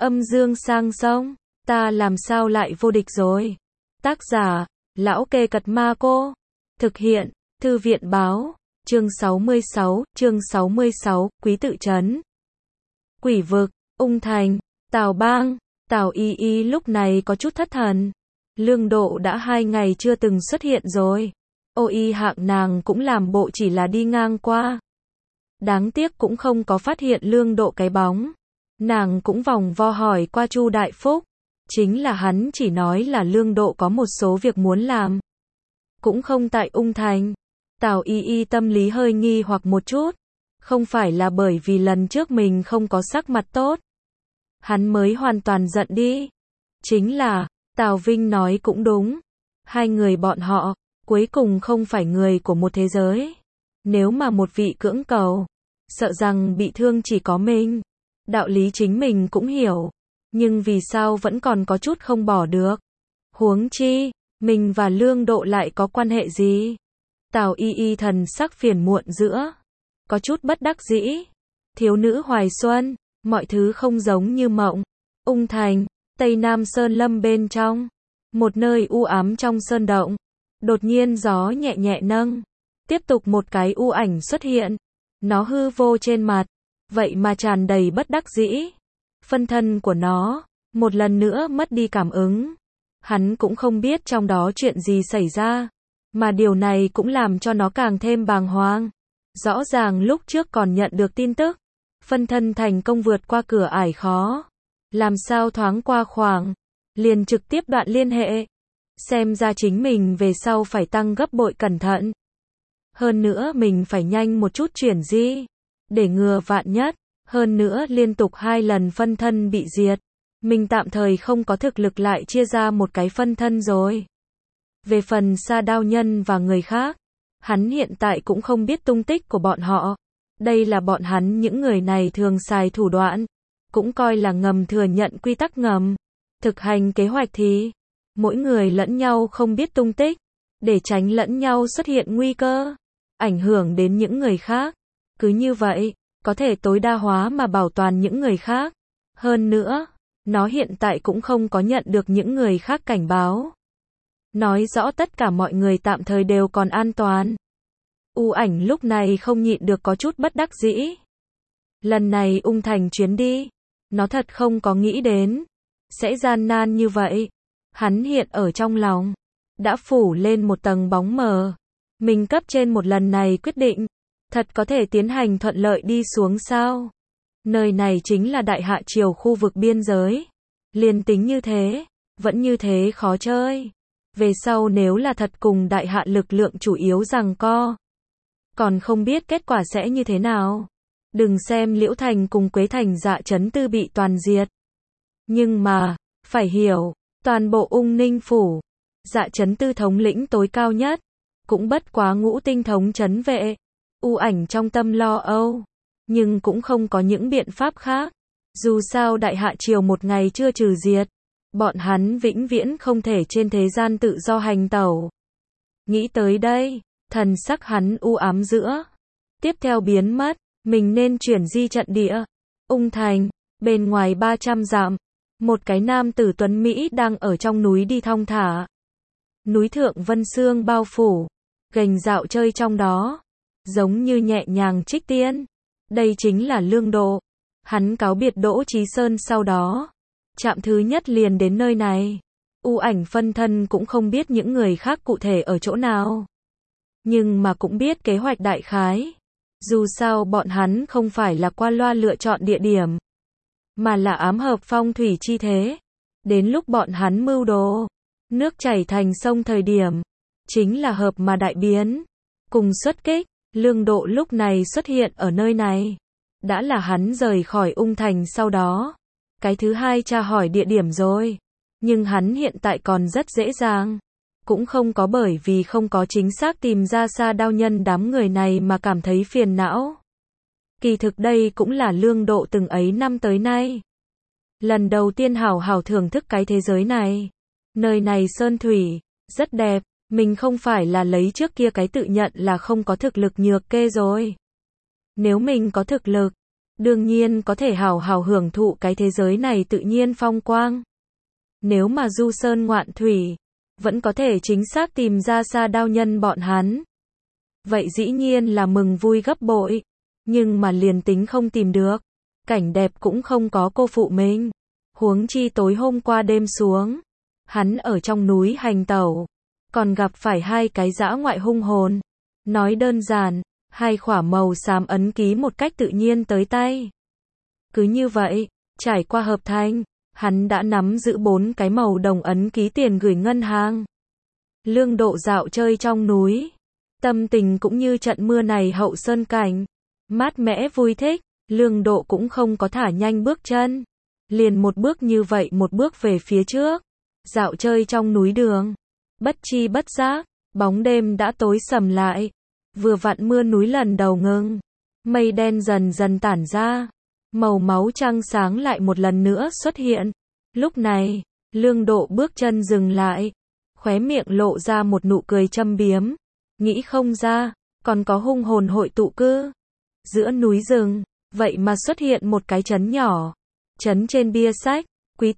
Âm dương sang sông, ta làm sao lại vô địch rồi. Tác giả, Lão Kê Cật Ma Cô. Thực hiện, Thư viện báo. Chương 66, Quý tự trấn. Quỷ vực, Ung Thành, Tào Bang, Tào Y Y lúc này có chút thất thần. Lương Độ đã 2 ngày chưa từng xuất hiện rồi. Ô Y Hạng nàng cũng làm bộ chỉ là đi ngang qua. Đáng tiếc cũng không có phát hiện Lương Độ cái bóng. Nàng cũng vòng vo hỏi qua Chu Đại Phúc. Chính là hắn chỉ nói là Lương Độ có một số việc muốn làm. Cũng không tại Ung Thành. Tào Y Y tâm lý hơi nghi hoặc một chút. Không phải là bởi vì lần trước mình không có sắc mặt tốt. Hắn mới hoàn toàn giận đi. Chính là, Tào Vinh nói cũng đúng. Hai người bọn họ, cuối cùng không phải người của một thế giới. Nếu mà một vị cưỡng cầu, sợ rằng bị thương chỉ có mình. Đạo lý chính mình cũng hiểu. Nhưng vì sao vẫn còn có chút không bỏ được. Huống chi, mình và Lương Độ lại có quan hệ gì? Tào Y Y thần sắc phiền muộn giữa. Có chút bất đắc dĩ. Thiếu nữ hoài xuân, mọi thứ không giống như mộng. Ung Thành, Tây Nam Sơn Lâm bên trong. Một nơi u ám trong sơn động. Đột nhiên gió nhẹ nhẹ nâng. Tiếp tục một cái u ảnh xuất hiện. Nó hư vô trên mặt. Vậy mà tràn đầy bất đắc dĩ. Phân thân của nó, một lần nữa mất đi cảm ứng. Hắn cũng không biết trong đó chuyện gì xảy ra. Mà điều này cũng làm cho nó càng thêm bàng hoàng. Rõ ràng lúc trước còn nhận được tin tức. Phân thân thành công vượt qua cửa ải khó. Làm sao thoáng qua khoảng. Liền trực tiếp đoạn liên hệ. Xem ra chính mình về sau phải tăng gấp bội cẩn thận. Hơn nữa mình phải nhanh một chút chuyển di. Để ngừa vạn nhất. Hơn nữa liên tục 2 lần phân thân bị diệt. Mình tạm thời không có thực lực lại chia ra một cái phân thân rồi. Về phần Sa Đao Nhân và người khác, hắn hiện tại cũng không biết tung tích của bọn họ. Đây là bọn hắn những người này thường xài thủ đoạn. Cũng coi là ngầm thừa nhận quy tắc ngầm. Thực hành kế hoạch thì, mỗi người lẫn nhau không biết tung tích. Để tránh lẫn nhau xuất hiện nguy cơ. Ảnh hưởng đến những người khác. Cứ như vậy, có thể tối đa hóa mà bảo toàn những người khác. Hơn nữa, nó hiện tại cũng không có nhận được những người khác cảnh báo. Nói rõ tất cả mọi người tạm thời đều còn an toàn. U ảnh lúc này không nhịn được có chút bất đắc dĩ. Lần này Ung Thành chuyến đi, nó thật không có nghĩ đến sẽ gian nan như vậy. Hắn hiện ở trong lòng đã phủ lên một tầng bóng mờ. Mình cấp trên một lần này quyết định, thật có thể tiến hành thuận lợi đi xuống sao? Nơi này chính là Đại Hạ Triều khu vực biên giới. Liên tính như thế, vẫn như thế khó chơi. Về sau nếu là thật cùng Đại Hạ lực lượng chủ yếu giằng co, còn không biết kết quả sẽ như thế nào. Đừng xem Liễu Thành cùng Quế Thành Dạ Trấn Tư bị toàn diệt. Nhưng mà, phải hiểu, toàn bộ Ung Ninh Phủ, Dạ Trấn Tư thống lĩnh tối cao nhất, cũng bất quá Ngũ Tinh thống trấn vệ. U ảnh trong tâm lo âu, nhưng cũng không có những biện pháp khác. Dù sao Đại Hạ Triều một ngày chưa trừ diệt, bọn hắn vĩnh viễn không thể trên thế gian tự do hành tẩu. Nghĩ tới đây, thần sắc hắn u ám giữa. Tiếp theo biến mất, mình nên chuyển di trận địa. Ung Thành, bên ngoài 300 dặm, một cái nam tử tuấn Mỹ đang ở trong núi đi thong thả. Núi thượng vân sương bao phủ, gành dạo chơi trong đó. Giống như nhẹ nhàng trích tiên. Đây chính là Lương Độ. Hắn cáo biệt Đỗ Chí Sơn sau đó. Trạm thứ nhất liền đến nơi này. U ảnh phân thân cũng không biết những người khác cụ thể ở chỗ nào. Nhưng mà cũng biết kế hoạch đại khái. Dù sao bọn hắn không phải là qua loa lựa chọn địa điểm. Mà là ám hợp phong thủy chi thế. Đến lúc bọn hắn mưu đồ. Nước chảy thành sông thời điểm. Chính là hợp mà đại biến. Cùng xuất kích. Lương Độ lúc này xuất hiện ở nơi này. Đã là hắn rời khỏi Ung Thành sau đó. Cái thứ hai tra hỏi địa điểm rồi. Nhưng hắn hiện tại còn rất dễ dàng. Cũng không có bởi vì không có chính xác tìm ra Sa Đao Nhân đám người này mà cảm thấy phiền não. Kỳ thực đây cũng là Lương Độ từng ấy năm tới nay. Lần đầu tiên hảo hảo thưởng thức cái thế giới này. Nơi này sơn thủy, rất đẹp. Mình không phải là lấy trước kia cái tự nhận là không có thực lực nhược kê rồi. Nếu mình có thực lực, đương nhiên có thể hào hào hưởng thụ cái thế giới này tự nhiên phong quang. Nếu mà du sơn ngoạn thủy, vẫn có thể chính xác tìm ra Sa Đao nhân bọn hắn. Vậy dĩ nhiên là mừng vui gấp bội. Nhưng mà liền tính không tìm được, cảnh đẹp cũng không có cô phụ mình. Huống chi tối hôm qua đêm xuống, hắn ở trong núi hành tẩu, còn gặp phải hai cái dã ngoại hung hồn. Nói đơn giản, hai khỏa màu xám ấn ký một cách tự nhiên tới tay. Cứ như vậy, trải qua hợp thành, hắn đã nắm giữ 4 cái màu đồng ấn ký tiền gửi ngân hàng. Lương Độ dạo chơi trong núi, tâm tình cũng như trận mưa này hậu sơn cảnh, mát mẻ vui thích. Lương Độ cũng không có thả nhanh bước chân, liền một bước như vậy một bước về phía trước, dạo chơi trong núi đường. Bất chi bất giác, bóng đêm đã tối sầm lại, vừa vặn mưa núi lần đầu ngừng, mây đen dần dần tản ra, màu máu trăng sáng lại một lần nữa xuất hiện. Lúc này, Lương Độ bước chân dừng lại, khóe miệng lộ ra một nụ cười châm biếm, nghĩ không ra, còn có hung hồn hội tụ cư. Giữa núi rừng, vậy mà xuất hiện một cái trấn nhỏ. Trấn trên bia sách, Quý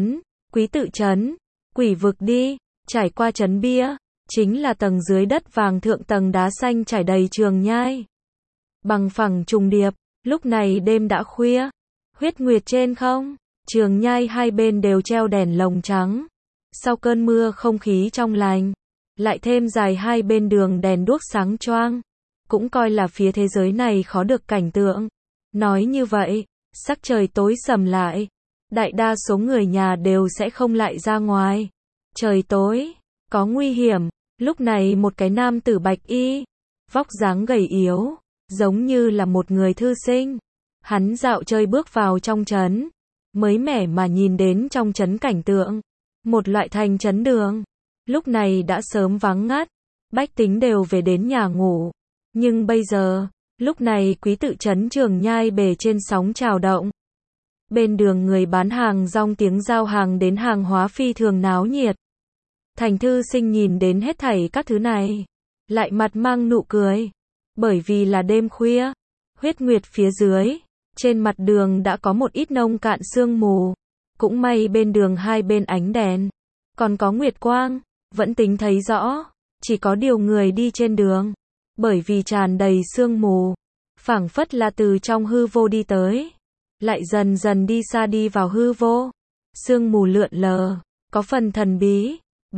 tự trấn, quỷ vực đi. Trải qua trấn bia, chính là tầng dưới đất vàng thượng tầng đá xanh trải đầy trường nhai. Bằng phẳng trùng điệp, lúc này đêm đã khuya, huyết nguyệt trên không, trường nhai hai bên đều treo đèn lồng trắng. Sau cơn mưa không khí trong lành, lại thêm dài hai bên đường đèn đuốc sáng choang, cũng coi là phía thế giới này khó được cảnh tượng. Nói như vậy, sắc trời tối sầm lại, đại đa số người nhà đều sẽ không lại ra ngoài. Trời tối, có nguy hiểm. Lúc này một cái nam tử bạch y, vóc dáng gầy yếu, giống như là một người thư sinh. Hắn dạo chơi bước vào trong trấn, mới mẻ mà nhìn đến trong trấn cảnh tượng. Một loại thành trấn đường, lúc này đã sớm vắng ngắt, bách tính đều về đến nhà ngủ. Nhưng bây giờ, lúc này Quý tự trấn trường nhai bề trên sóng trào động. Bên đường người bán hàng rong tiếng giao hàng đến hàng hóa phi thường náo nhiệt. Thành thư sinh nhìn đến hết thảy các thứ này, lại mặt mang nụ cười. Bởi vì là đêm khuya, huyết nguyệt phía dưới, trên mặt đường đã có một ít nông cạn sương mù. Cũng may bên đường hai bên ánh đèn, còn có nguyệt quang, vẫn tính thấy rõ. Chỉ có điều người đi trên đường, bởi vì tràn đầy sương mù, phảng phất là từ trong hư vô đi tới, lại dần dần đi xa đi vào hư vô. Sương mù lượn lờ, có phần thần bí.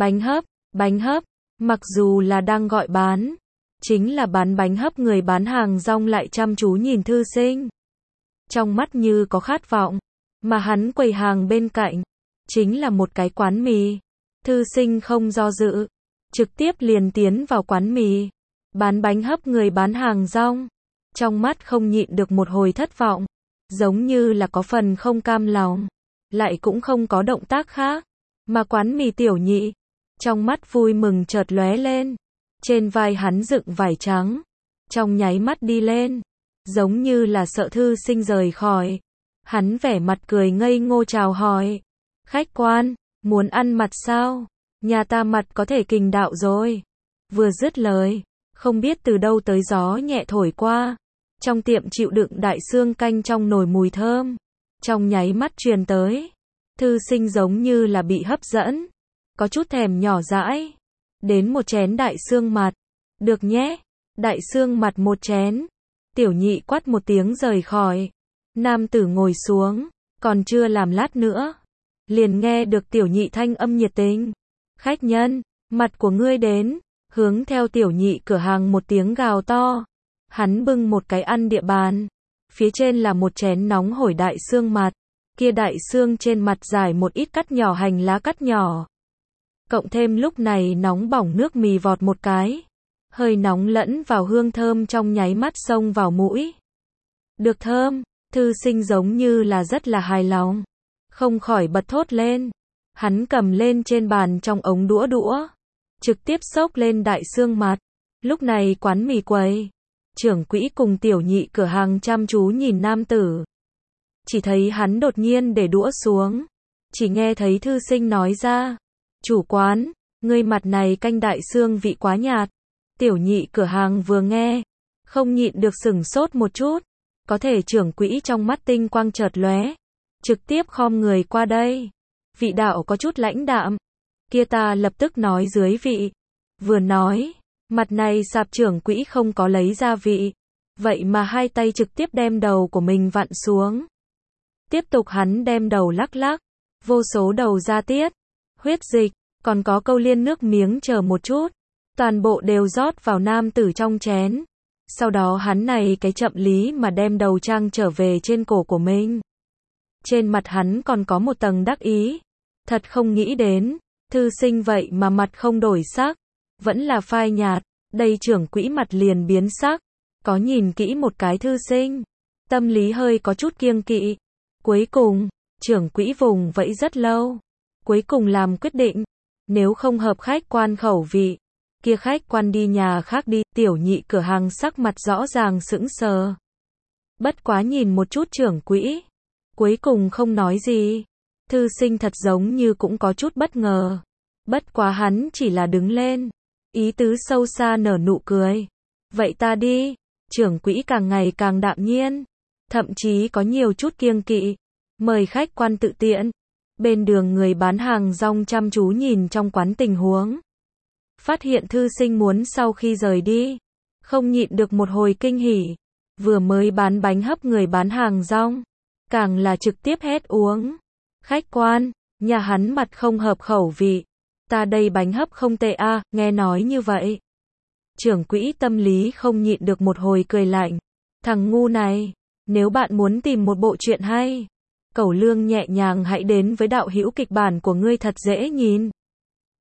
Bánh hấp, mặc dù là đang gọi bán, chính là bán bánh hấp, người bán hàng rong lại chăm chú nhìn thư sinh. Trong mắt như có khát vọng, mà hắn quầy hàng bên cạnh, chính là một cái quán mì. Thư sinh không do dự, trực tiếp liền tiến vào quán mì. Bán bánh hấp người bán hàng rong, trong mắt không nhịn được một hồi thất vọng, giống như là có phần không cam lòng, lại cũng không có động tác khác. Mà quán mì Tiểu Nhị, trong mắt vui mừng chợt lóe lên, trên vai hắn dựng vải trắng, trong nháy mắt đi lên, giống như là sợ thư sinh rời khỏi. Hắn vẻ mặt cười ngây ngô chào hỏi, khách quan, muốn ăn mặt sao? Nhà ta mặt có thể kình đạo rồi. Vừa dứt lời, không biết từ đâu tới gió nhẹ thổi qua, trong tiệm chịu đựng đại xương canh trong nồi mùi thơm, trong nháy mắt truyền tới. Thư sinh giống như là bị hấp dẫn, có chút thèm nhỏ dãi. Đến một chén đại xương mặt. Được nhé. Đại xương mặt một chén. Tiểu Nhị quát một tiếng rời khỏi. Nam tử ngồi xuống, còn chưa làm lát nữa, liền nghe được Tiểu Nhị thanh âm nhiệt tình. Khách nhân, mặt của ngươi đến. Hướng theo Tiểu Nhị cửa hàng một tiếng gào to. Hắn bưng một cái ăn địa bàn. Phía trên là một chén nóng hổi đại xương mặt. Kia đại xương trên mặt dài một ít cắt nhỏ hành lá cắt nhỏ. Cộng thêm lúc này nóng bỏng nước mì vọt một cái. Hơi nóng lẫn vào hương thơm trong nháy mắt xông vào mũi. Được thơm, thư sinh giống như là rất là hài lòng. Không khỏi bật thốt lên. Hắn cầm lên trên bàn trong ống đũa. Trực tiếp xốc lên đại xương mặt. Lúc này quán mì quầy, trưởng quỹ cùng Tiểu Nhị cửa hàng chăm chú nhìn nam tử. Chỉ thấy hắn đột nhiên để đũa xuống. Chỉ nghe thấy thư sinh nói ra. Chủ quán, ngươi mặt này canh đại xương vị quá nhạt. Tiểu Nhị cửa hàng vừa nghe, không nhịn được sửng sốt một chút. Có thể trưởng quỹ trong mắt tinh quang chợt lóe, trực tiếp khom người qua đây. Vị đạo có chút lãnh đạm. Kia ta lập tức nói dưới vị. Vừa nói, mặt này sạp trưởng quỹ không có lấy ra vị. Vậy mà hai tay trực tiếp đem đầu của mình vặn xuống. Tiếp tục hắn đem đầu lắc lắc. Vô số đầu ra tiết, huyết dịch, còn có câu liên nước miếng chờ một chút. Toàn bộ đều rót vào nam tử trong chén. Sau đó hắn này cái chậm lý mà đem đầu trang trở về trên cổ của mình. Trên mặt hắn còn có một tầng đắc ý. Thật không nghĩ đến, thư sinh vậy mà mặt không đổi sắc. Vẫn là phai nhạt, đây trưởng quỹ mặt liền biến sắc. Có nhìn kỹ một cái thư sinh. Tâm lý hơi có chút kiêng kỵ. Cuối cùng, trưởng quỹ vùng vẫy rất lâu. Cuối cùng làm quyết định. Nếu không hợp khách quan khẩu vị, kia khách quan đi nhà khác đi. Tiểu nhị cửa hàng sắc mặt rõ ràng sững sờ. Bất quá nhìn một chút trưởng quỹ. Cuối cùng không nói gì. Thư sinh thật giống như cũng có chút bất ngờ. Bất quá hắn chỉ là đứng lên. Ý tứ sâu xa nở nụ cười. Vậy ta đi. Trưởng quỹ càng ngày càng đạm nhiên. Thậm chí có nhiều chút kiêng kỵ. Mời khách quan tự tiện. Bên đường người bán hàng rong chăm chú nhìn trong quán tình huống. Phát hiện thư sinh muốn sau khi rời đi. Không nhịn được một hồi kinh hỉ. Vừa mới bán bánh hấp người bán hàng rong. Càng là trực tiếp hét uống. Khách quan, nhà hắn mặt không hợp khẩu vị. Ta đây bánh hấp không tệ a, nghe nói như vậy. Trưởng quỹ tâm lý không nhịn được một hồi cười lạnh. Thằng ngu này, nếu bạn muốn tìm một bộ truyện hay, Cẩu Lương nhẹ nhàng hãy đến với đạo hữu kịch bản của ngươi thật dễ nhìn.